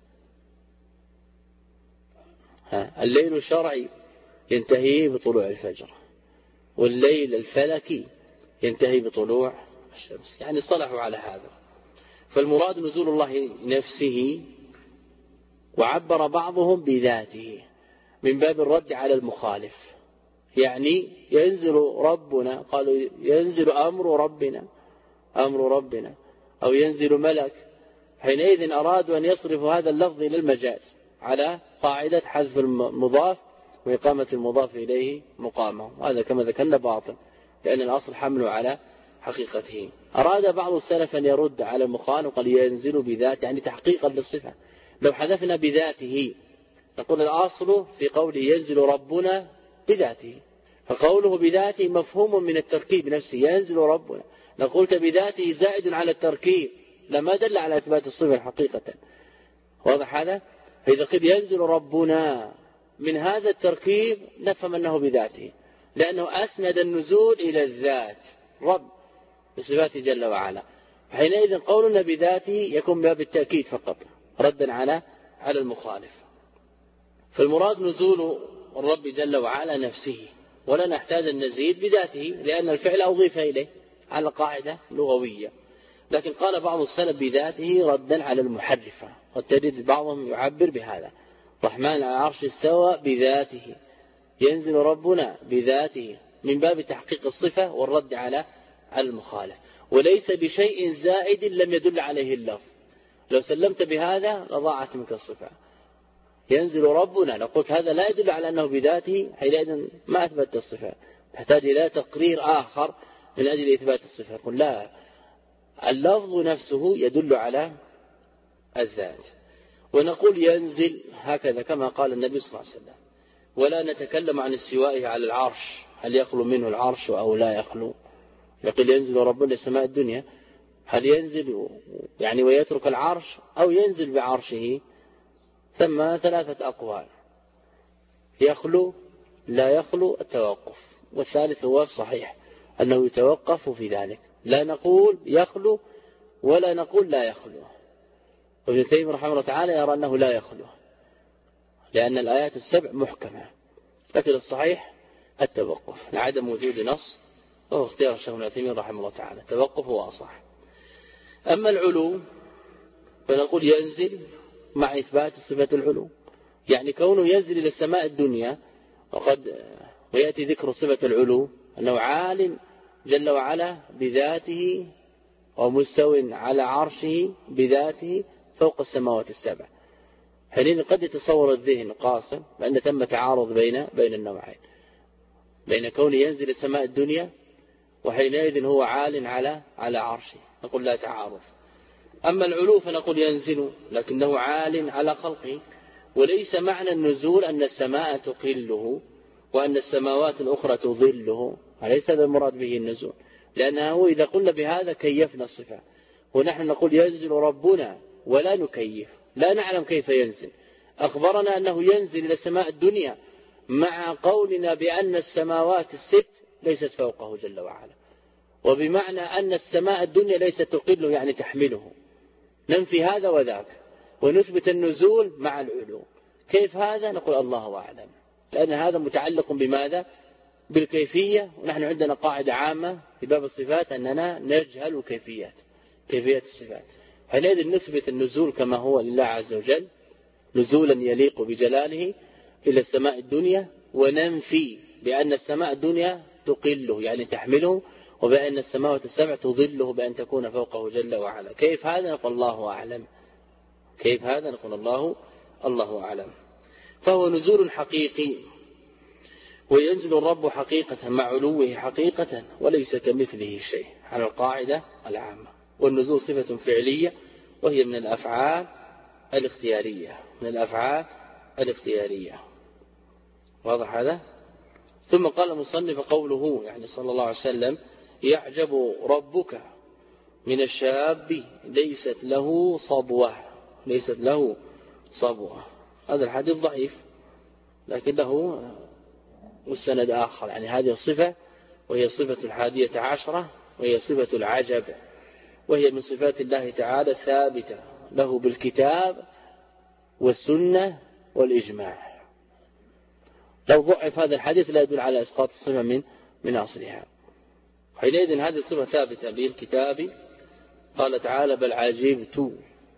الليل الشرعي ينتهي بطلوع الفجر، والليل الفلكي ينتهي بطلوع الشمس، يعني صلحوا على هذا. فالمراد نزول الله نفسه، وعبر بعضهم بذاته من باب الرد على المخالف، يعني ينزل ربنا، قالوا ينزل أمر ربنا أو ينزل ملك، حينئذ أرادوا أن يصرفوا هذا اللفظ إلى المجاز على قاعدة حذف المضاف وإقامة المضاف إليه مقامه، هذا كما ذكرنا باطل، لأن الأصل حمله على حقيقته. أراد بعض السلف أن يرد على المخالف وقال ينزل بذات، يعني تحقيقا للصفة. لو حذفنا بذاته نقول الأصل في قوله ينزل ربنا بذاته، فقوله بذاته مفهوم من التركيب نفسه، ينزل ربنا، لو قلت بذاته زائد على التركيب لما دل على إثبات الصفة حقيقة، واضح هذا؟ فإذا قيل ينزل ربنا من هذا التركيب نفهم أنه بذاته، لأنه أسند النزول إلى الذات رب بصفاته جل وعلا، حينئذ قولنا بذاته يكون باب التأكيد فقط ردا على المخالف. فالمراد نزول الرب جل وعلا نفسه، ولا نحتاج أن نزيد بذاته لأن الفعل أضيف إليه على قاعدة لغوية. لكن قال بعض السلف بذاته ردا على المحرفة، قد تجد بعضهم يعبر بهذا، الرحمن على العرش استوى بذاته، ينزل ربنا بذاته، من باب تحقيق الصفة والرد على المخالف، وليس بشيء زائد لم يدل عليه اللفظ. لو سلمت بهذا لضاعت منك الصفة. ينزل ربنا لقلت هذا لا يدل على أنه بذاته، حينئذ ما أثبت الصفة، تحتاج إلى تقرير آخر من أجل إثبات الصفة. قل لا، اللفظ نفسه يدل على الذات. ونقول ينزل هكذا كما قال النبي صلى الله عليه وسلم، ولا نتكلم عن استوائه على العرش، هل يخلو منه العرش أو لا يخلو. يقول ينزل ربنا لسماء الدنيا، هل ينزل يعني ويترك العرش أو ينزل بعرشه؟ ثم 3 أقوال، يخلو لا يخلو التوقف، والثالث هو الصحيح أنه يتوقف في ذلك، لا نقول يخلو ولا نقول لا يخلو. وابن تيمية رحمه الله تعالى يرى أنه لا يخلو لأن الآيات 7 محكمة، لكن الصحيح التوقف لعدم وجود نص، وهو اختيار الشيخ ابن تيمية رحمه الله تعالى، التوقف هو أصح. أما العلو فنقول ينزل مع إثبات صفة العلو، يعني كونه ينزل إلى السماء الدنيا، ويأتي ذكر صفة العلو أنه عالم جل وعلا بذاته ومستو على عرشه بذاته فوق السماوات 7. حينئذ قد يتصور الذهن قاصر بأن تم تعارض بين النوعين، بين كونه ينزل السماء الدنيا وحينئذ هو عال على عرشه، نقول لا تعارض. أما العلو فنقول ينزل لكنه عال على خلقه. وليس معنى النزول أن السماء تقله وأن السماوات الأخرى تظله، وليس هذا المراد به النزول، لأنه إذا قلنا بهذا كيفنا الصفة، ونحن نقول ينزل ربنا ولا نكيف، لا نعلم كيف ينزل. أخبرنا أنه ينزل إلى السماء الدنيا مع قولنا بأن السماوات الست ليست فوقه جل وعلا، وبمعنى أن السماء الدنيا ليست تقله يعني تحمله. ننفي هذا وذاك ونثبت النزول مع العلو. كيف هذا؟ نقول الله أعلم، لأن هذا متعلق بماذا؟ بالكيفية، ونحن عندنا قاعدة عامة في باب الصفات أننا نجهل كيفية الصفات. حينئذ نثبت النزول كما هو لله عز وجل نزولا يليق بجلاله إلى السماء الدنيا، وننفي بأن السماء الدنيا تقله يعني تحمله، وبأن السماوات السبع تظله بأن تكون فوقه جل وعلا. كيف هذا؟ نقول الله أعلم. كيف هذا؟ نقول الله أعلم. فهو نزول حقيقي، وينزل الرب حقيقة مع علوه حقيقة، وليس كمثله شيء على القاعدة العامة. والنزول صفة فعلية وهي من الأفعال الاختيارية. واضح هذا؟ ثم قال المصنف قوله يعني صلى الله عليه وسلم يعجب ربك من الشاب ليست له صبوة. هذا الحديث ضعيف لكن له مستند آخر، يعني هذه الصفة وهي صفة 11 وهي صفة العجب، وهي من صفات الله تعالى ثابتة له بالكتاب والسنة والإجماع. لو ضعف هذا الحديث لا يدل على إسقاط الصفة من أصلها. حينئذ هذه الصفة ثابتة بالكتاب. قال تعالى بل عجبت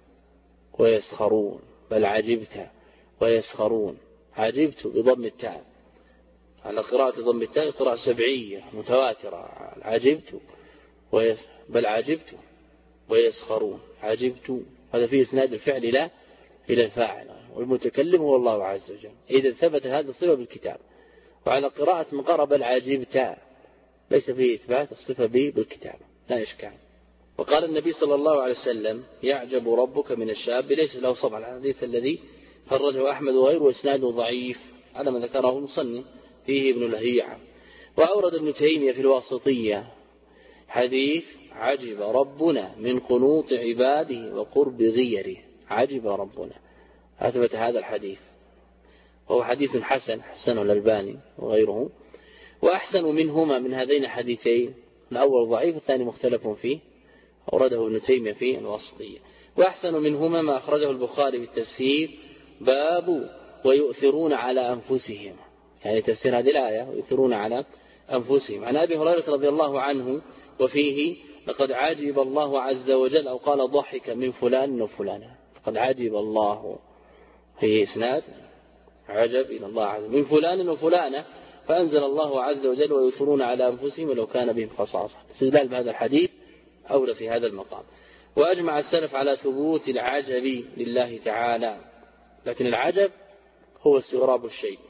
ويسخرون، بل عجبت ويسخرون، عجبت بضم التاء على قراءة ضم التاء، قراءة سبعية متواترة، عجبت بل عجبت ويسخرون، عجبت هذا فيه إسناد الفعل إلى الفاعل، والمتكلم هو الله عز وجل. إذا ثبت هذا الصفة بالكتاب. وعلى قراءة من قرأ بل عجبت ليس فيه إثبات الصفة بالكتاب، لا إشكال. وقال النبي صلى الله عليه وسلم يعجب ربك من الشاب ليس له صبع، الحديث الذي خرجه أحمد وغيره وإسناده ضعيف على ما ذكره المصنف فيه ابن لهيعة. وأورد ابن تيمية في الواسطية حديث عجب ربنا من قنوط عباده وقرب غيره، عجب ربنا، أثبت هذا الحديث وهو حديث حسنه الألباني وغيره. وأحسن منهما من هذين الحديثين، الأول ضعيف الثاني مختلف فيه، أورده ابن تيمية في الواسطية. وأحسن منهما ما أخرجه البخاري بالتفسير باب ويؤثرون على أنفسهم، يعني تفسير هذه الآية ويؤثرون على أنفسهم. عن أبي هريرة رضي الله عنه وفيه لقد عجب الله عز وجل، أو قال ضحك من فلان وفلانة، لقد عجب الله، هي إسناد عجب إلى الله عز وجل من فلان وفلانة، فأنزل الله عز وجل ويؤثرون على أنفسهم ولو كان بهم خصاصة. استدلال بهذا الحديث أولى في هذا المقام. وأجمع السلف على ثبوت العجب لله تعالى، لكن العجب هو استغراب الشيء،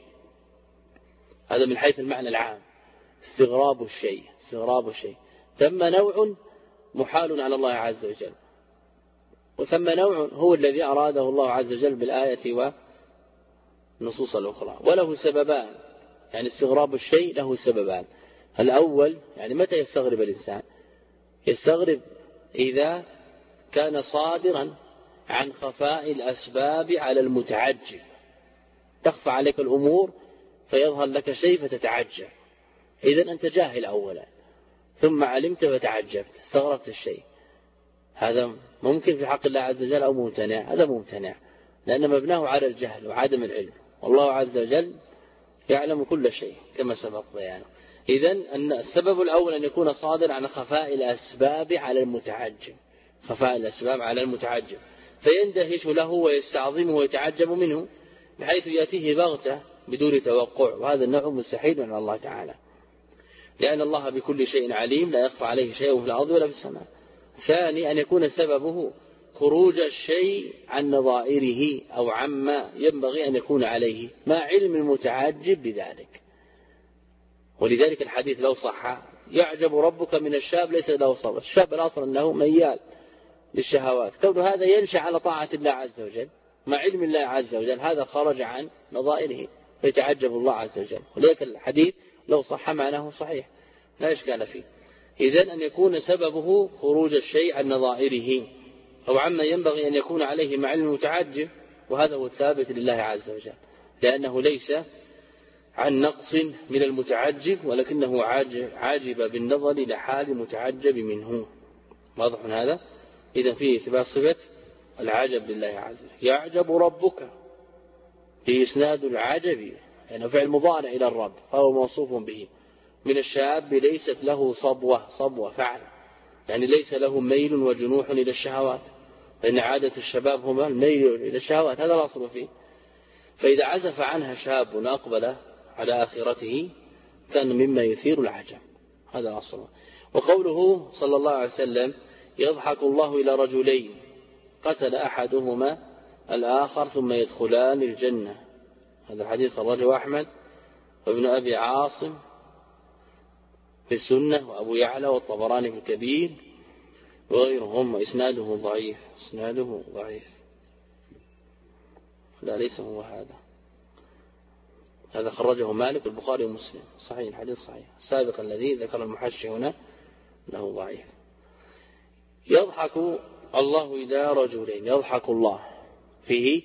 هذا من حيث المعنى العام، استغراب الشيء. ثم نوع محال على الله عز وجل، وثم نوع هو الذي أراده الله عز وجل بالآية والنصوص الأخرى، وله سببان. يعني استغراب الشيء له سببان. الأول يعني متى يستغرب الإنسان؟ يستغرب إذا كان صادرا عن خفاء الأسباب على المتعجب، تخفى عليك الأمور فيظهر لك شيء فتتعجب، إذن أنت جاهل أولا ثم علمت فتعجبت، استغربت الشيء. هذا ممكن في حق الله عز وجل أو ممتنع؟ هذا ممتنع، لأن مبناه على الجهل وعدم العلم، والله عز وجل يعلم كل شيء كما سبق بيانه. إذن أن السبب الأول أن يكون صادر عن خفاء الأسباب على المتعجب، خفاء الأسباب على المتعجب، فيندهش له ويستعظمه ويتعجب منه بحيث يأتيه بغتة بدون توقع، وهذا النوع مستحيل من الله تعالى، لأن الله بكل شيء عليم لا يخفى عليه شيء في الأرض ولا في السماء. ثاني أن يكون سببه خروج الشيء عن نظائره أو عما ينبغي أن يكون عليه مع علم المتعجب بذلك. ولذلك الحديث لو صح يعجب ربك من الشاب ليس له صبر، الشاب الأصل أنه ميال للشهوات، كون هذا ينشأ على طاعة الله عز وجل مع علم الله عز وجل، هذا خرج عن نظائره فيتعجب الله عز وجل. ولذلك الحديث لو صح معناه صحيح لا إشكال فيه. إذن أن يكون سببه خروج الشيء عن نظائره أو عما ينبغي أن يكون عليه مع علم المتعجب، وهذا هو الثابت لله عز وجل، لأنه ليس عن نقص من المتعجب ولكنه عاجب بالنظر لحال المتعجب منه. واضح هذا؟ إذن فيه إثبات صفة العجب لله عز وجل. يعجب ربك في إسناد العجب، يعني فعل مضارع إلى الرب فهو موصوف به. من الشاب ليست له صبوة فعل، يعني ليس له ميل وجنوح إلى الشهوات، فإن عادة الشباب هما الميل إلى الشهوات، هذا الأصل فيه. فإذا عزف عنها شاب أقبل على آخرته كان مما يثير العجب، هذا الأصل. وقوله صلى الله عليه وسلم يضحك الله إلى رجلين قتل أحدهما الآخر ثم يدخلان الجنة، هذا الحديث خرجه أحمد وابن أبي عاصم في السنة وأبو يعلى والطبراني في الكبير وغيرهم، إسناده ضعيف. إسناده ضعيف، لا ليس هو هذا خرجه مالك البخاري ومسلم صحيح، الحديث صحيح. السابق الذي ذكر المحشي هنا له ضعيف. يضحك الله إلى رجلين، يضحك الله فيه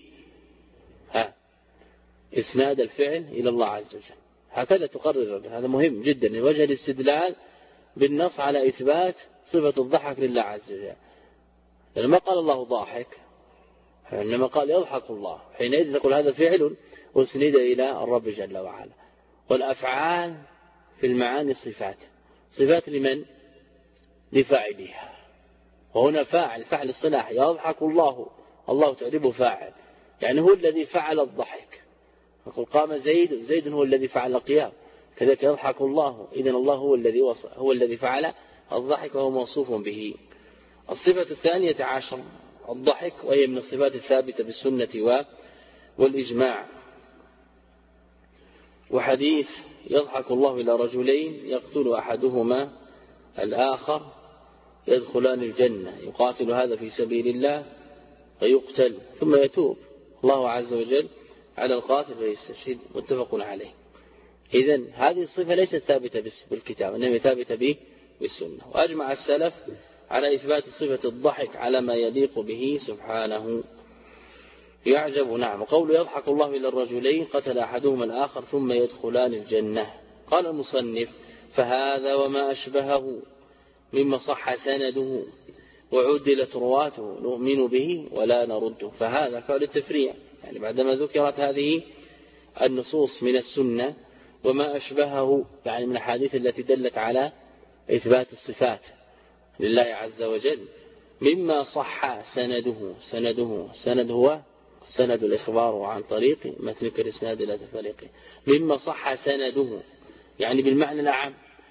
إسناد الفعل إلى الله عز وجل، هكذا تقرر. هذا مهم جدا من وجه الاستدلال بالنص على إثبات صفة الضحك لله عز وجل، لما قال الله ضاحك إنما قال يضحك الله، حينئذ نقول هذا فعل أسند إلى الرب جل وعلا. والأفعال في المعاني صفات لمن؟ لفاعلها، وهنا فاعل الصلاح يضحك الله تعربه فاعل، يعني هو الذي فعل الضحك. نقول قام زيد هو الذي فعل القيام، كذلك يضحك الله، إذن الله هو الذي فعل الضحك وهو موصوف به. الصفة الثانية عشر الضحك، وهي من الصفات الثابتة بالسنة والإجماع. وحديث يضحك الله إلى رجلين يقتل أحدهما الآخر يدخلان الجنة، يقاتل هذا في سبيل الله فيقتل ثم يتوب الله عز وجل على القاتل فيستشهد، متفق عليه. إذن هذه الصفة ليست ثابتة بالكتاب، إنما ثابتة به بالسنة. وأجمع السلف على إثبات صفة الضحك على ما يليق به سبحانه. يعجب نعم. قول يضحك الله إلى الرجلين قتل أحدهما الآخر ثم يدخلان الجنة. قال المصنف فهذا وما أشبهه مما صح سنده وعدلت رواته نؤمن به ولا نرده. فهذا فعل التفريع، يعني بعدما ذكرت هذه النصوص من السنة وما أشبهه، يعني من الحديث التي دلت على إثبات الصفات لله عز وجل مما صح سنده هو سند الإخبار عن طريق متنك الإسناد إلى تفريقه. مما صح سنده يعني بالمعنى الأعم،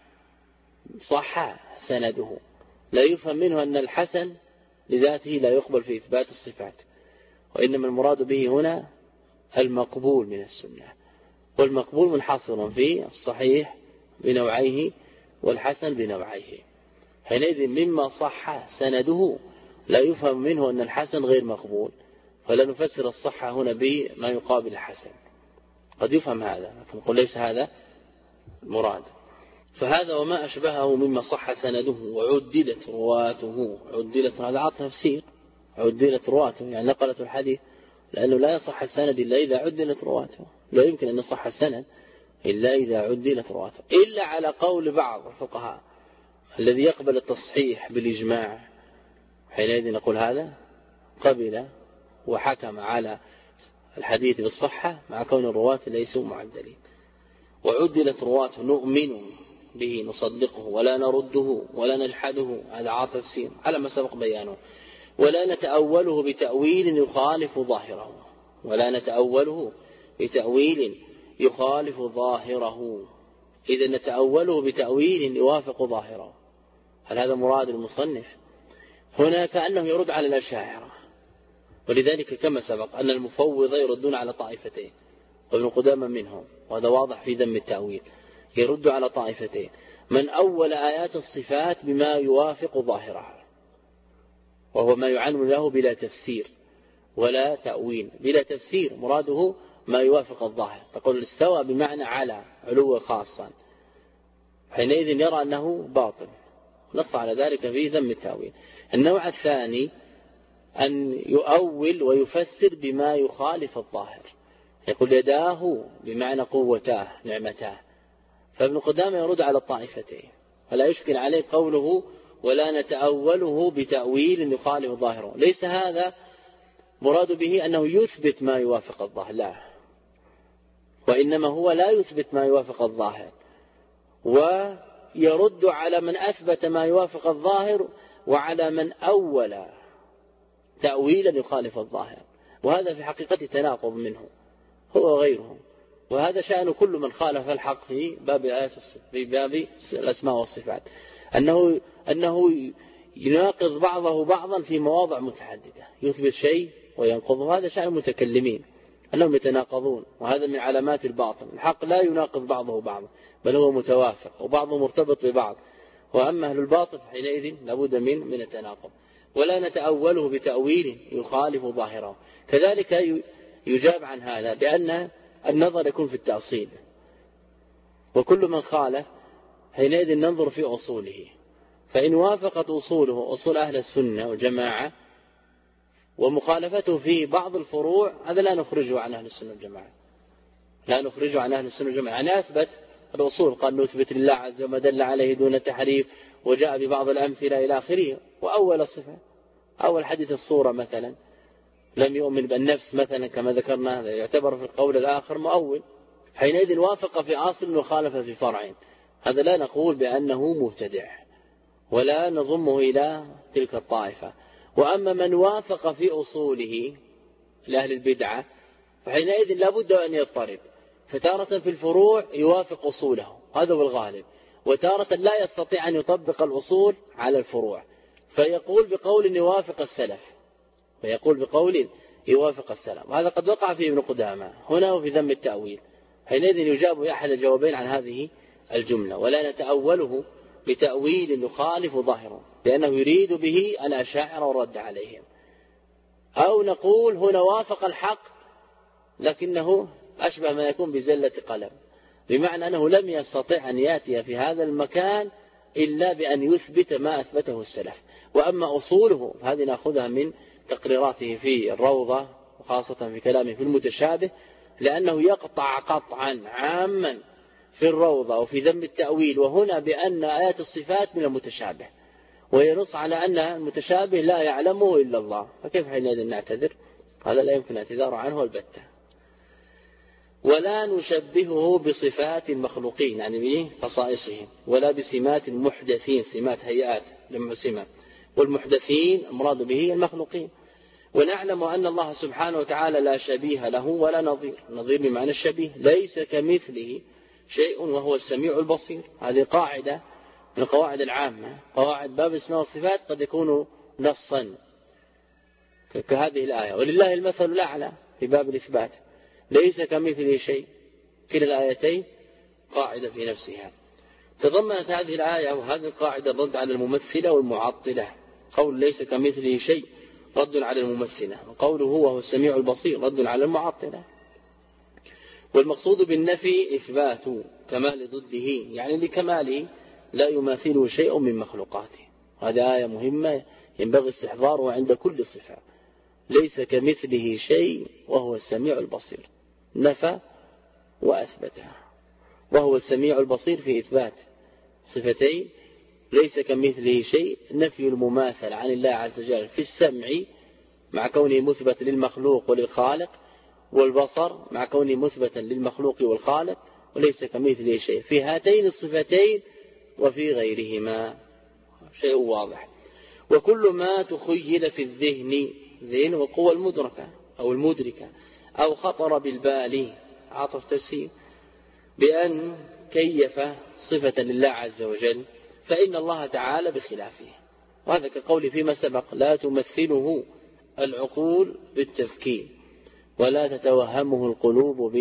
صح سنده لا يفهم منه أن الحسن لذاته لا يقبل في إثبات الصفات، وإنما المراد به هنا المقبول من السنة، والمقبول منحصر في الصحيح بنوعيه والحسن بنوعيه. حينئذ مما صح سنده لا يفهم منه أن الحسن غير مقبول، فلا نفسر الصحة هنا بما يقابل الحسن، قد يفهم هذا فنقول ليس هذا المراد. فهذا وما أشبهه مما صح سنده وعدلت رواته. عدلت هذا عطف تفسير، عدلت رواته يعني نقلت الحديث، لأنه لا يصح السند إلا إذا عدلت رواته، لا يمكن أن يصح السند إلا إذا عدلت رواته، إلا على قول بعض الفقهاء الذي يقبل التصحيح بالإجماع، حينئذ نقول هذا قبل وحكم على الحديث بالصحة مع كون الرواة ليسوا معدلين. وعدلت رواته نؤمن به نصدقه ولا نرده ولا نجحده، هذا عاطف تفسير على ما سبق بيانه. ولا نتأوله بتأويل يخالف ظاهره، ولا نتأوله بتأويل يخالف ظاهره. إذا نتأوله بتأويل يوافق ظاهره. هل هذا مراد المصنف؟ هنا كأنه يرد على الأشاعرة، ولذلك كما سبق أن المفوضة يردون على طائفتين، وابن قدامة منهم، وهذا واضح في ذم التأويل. يرد على طائفتين: من أول آيات الصفات بما يوافق ظاهرها، وهو ما يعلم له بلا تفسير ولا تأويل. بلا تفسير مراده ما يوافق الظاهر، تقول استوى بمعنى على علو خاصا، حينئذ يرى أنه باطل، نص على ذلك في ذم التأويل. النوع الثاني أن يؤول ويفسر بما يخالف الظاهر، يقول يداه بمعنى قوتاه نعمتاه. فابن قدامة يرد على الطائفتين، ولا يشكل عليه قوله ولا نتأوله بتأويل يخالف ظاهره. ليس هذا مراد به أنه يثبت ما يوافق الظاهر، لا، وإنما هو لا يثبت ما يوافق الظاهر، ويرد على من أثبت ما يوافق الظاهر وعلى من أول تأويلا يخالف الظاهر، وهذا في حقيقة تناقض منه هو وغيره. وهذا شأن كل من خالف الحق في باب الآيات في باب الأسماء والصفات، أنه يناقض بعضه بعضا في مواضع متعددة، يثبت شيء وينقضه. هذا شأن المتكلمين أنهم يتناقضون، وهذا من علامات الباطل. الحق لا يناقض بعضه بعضا، بل هو متوافق وبعضه مرتبط ببعض. وأما أهل الباطل حينئذ لابد من التناقض. ولا نتأوله بتأويل يخالف ظاهره. كذلك يجاب عن هذا بأن النظر يكون في التأصيل، وكل من خالف حينئذ ننظر في أصوله، فإن وافقت أصوله أصول أهل السنة والجماعة ومخالفته في بعض الفروع، هذا لا نخرجه عن أهل السنة والجماعة، لا نخرجه عن أهل السنة والجماعة. يعني أثبت الأصول، قال نثبت لله عز وجل ما دل عليه دون تحريف، وجاء ببعض الأمثلة إلى آخره. وأول الصفة، أول حديث الصورة مثلا، لم يؤمن بالنفس مثلا كما ذكرنا، هذا يعتبر في القول الآخر مؤول. حينئذ وافق في أصل وخالف في فرع، هذا لا نقول بأنه مبتدع ولا نضمه إلى تلك الطائفة. وأما من وافق في أصوله لأهل البدعة فحينئذ لابد أن يضطرب، فتارة في الفروع يوافق أصوله، هذا هو الغالب، وتارة لا يستطيع أن يطبق الأصول على الفروع، فيقول بقول يوافق السلف، ويقول بقول يوافق السلف. وهذا قد وقع في ابن قدامة هنا وفي ذم التأويل. حينئذ يجاب أحد الجوابين عن هذه الجملة، ولا نتأوله بتأويل يخالف ظاهره، لأنه يريد به الأشاعرة والرد عليهم. أو نقول هنا وافق الحق لكنه أشبه ما يكون بزلة قلم، بمعنى أنه لم يستطع أن يأتي في هذا المكان إلا بأن يثبت ما أثبته السلف. وأما أصوله فهذه نأخذها من تقريراته في الروضة، وخاصة في كلامه في المتشابه، لأنه يقطع قطعا عاما في الروضة وفي ذم التأويل وهنا بأن آيات الصفات من المتشابه، وينص على أن المتشابه لا يعلمه إلا الله، فكيف حينئذ نعتذر؟ هذا لا يمكن اعتذار عنه البتة. ولا نشبهه بصفات المخلوقين، يعني بخصائصهم، ولا بسمات المحدثين، سمات هيئات لما سمة، والمحدثين المراد به المخلوقين. ونعلم أن الله سبحانه وتعالى لا شبيه له ولا نظير، نظير بمعنى الشبيه، ليس كمثله شيء وهو السميع البصير. هذه قاعدة من القواعد العامة، قواعد باب اسماء والصفات قد يكون نصا كهذه الآية، ولله المثل الأعلى في باب الإثبات، ليس كمثله شيء. كلا الآيتين قاعدة في نفسها. تضمنت هذه الآية وهذه القاعدة الرد على الممثلة والمعطلة. قول ليس كمثله شيء رد على الممثلة، وقوله هو السميع البصير رد على المعطلة. والمقصود بالنفي إثبات كمال ضده، يعني لكماله لا يماثله شيء من مخلوقاته. هذه آية مهمة ينبغي استحضاره عند كل صفة، ليس كمثله شيء وهو السميع البصير، نفى وأثبتها. وهو السميع البصير في إثبات صفتين، ليس كمثله شيء نفي المماثل عن الله عز وجل في السمع مع كونه مثبت للمخلوق وللخالق، والبصر مع كونه مثبتا للمخلوق والخالق، وليس كمثله شيء في هاتين الصفتين وفي غيرهما، شيء واضح. وكل ما تخيل في الذهن وقوة المدركة أو المدركة أو خطر بالبال، عطف تفسير، بأن كيف صفة لله عز وجل، فإن الله تعالى بخلافه. وهذا كقول فيما سبق لا تمثله العقول بالتفكير ولا تتوهمه القلوب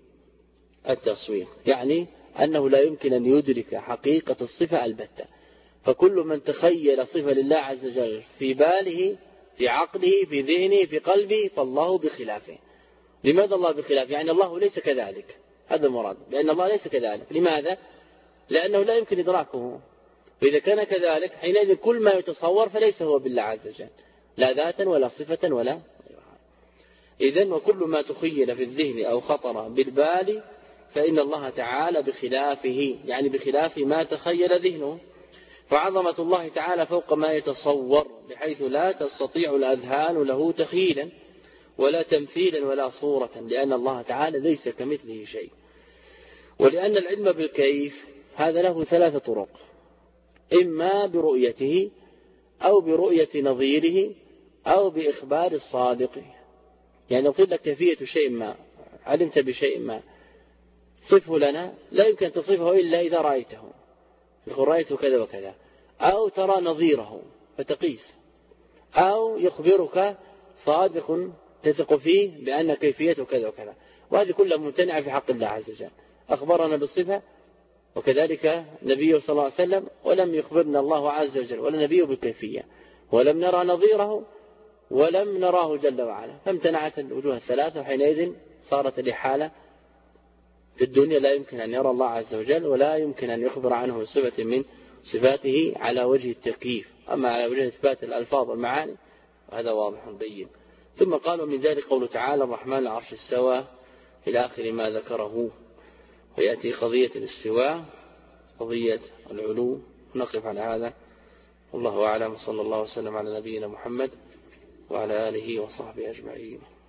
بالتصوير، يعني أنه لا يمكن أن يدرك حقيقة الصفة البتة، فكل من تخيل صفة لله عز وجل في باله في عقله في ذهنه في قلبه فالله بخلافه. لماذا الله بخلافه؟ يعني الله ليس كذلك، هذا المراد، لأن الله ليس كذلك. لماذا؟ لأنه لا يمكن إدراكه، وإذا كان كذلك حينئذ كل ما يتصور فليس هو بالله عز وجل، لا ذاتا ولا صفة ولا غيرها. إذن وكل ما تخيل في الذهن أو خطر بالبال فإن الله تعالى بخلافه، يعني بخلاف ما تخيل ذهنه. فعظمة الله تعالى فوق ما يتصور، بحيث لا تستطيع الأذهان له تخيلا ولا تمثيلا ولا صورة، لأن الله تعالى ليس كمثله شيء. ولأن العلم بالكيف هذا له 3 طرق، إما برؤيته أو برؤية نظيره أو بإخبار الصادق. يعني لو قيل لك كيفية شيء ما، علمت بشيء ما، صفه لنا، لا يمكن أن تصفه إلا إذا رأيته، يقول رأيته كذا وكذا، أو ترى نظيره فتقيس، أو يخبرك صادق تثق فيه بأن كيفيته كذا وكذا. وهذه كلها ممتنعة في حق الله عز وجل. أخبرنا بالصفة وكذلك نبيه صلى الله عليه وسلم، ولم يخبرنا الله عز وجل ولا نبيه بالكيفية، ولم نرى نظيره ولم نراه جل وعلا، فامتنعت الوجوه الثلاثة، وحينئذ صارت الإحالة في الدنيا، لا يمكن أن يرى الله عز وجل ولا يمكن أن يخبر عنه بصفة من صفاته على وجه التكييف. أما على وجه إثبات الألفاظ والمعاني هذا واضح بين. ثم قالوا من ذلك قوله تعالى الرحمن العرش استوى إلى آخر ما ذكره، ويأتي قضية الاستواء قضية العلو. نقف على هذا، والله أعلم، صلى الله وسلم على نبينا محمد وعلى آله وصحبه أجمعين.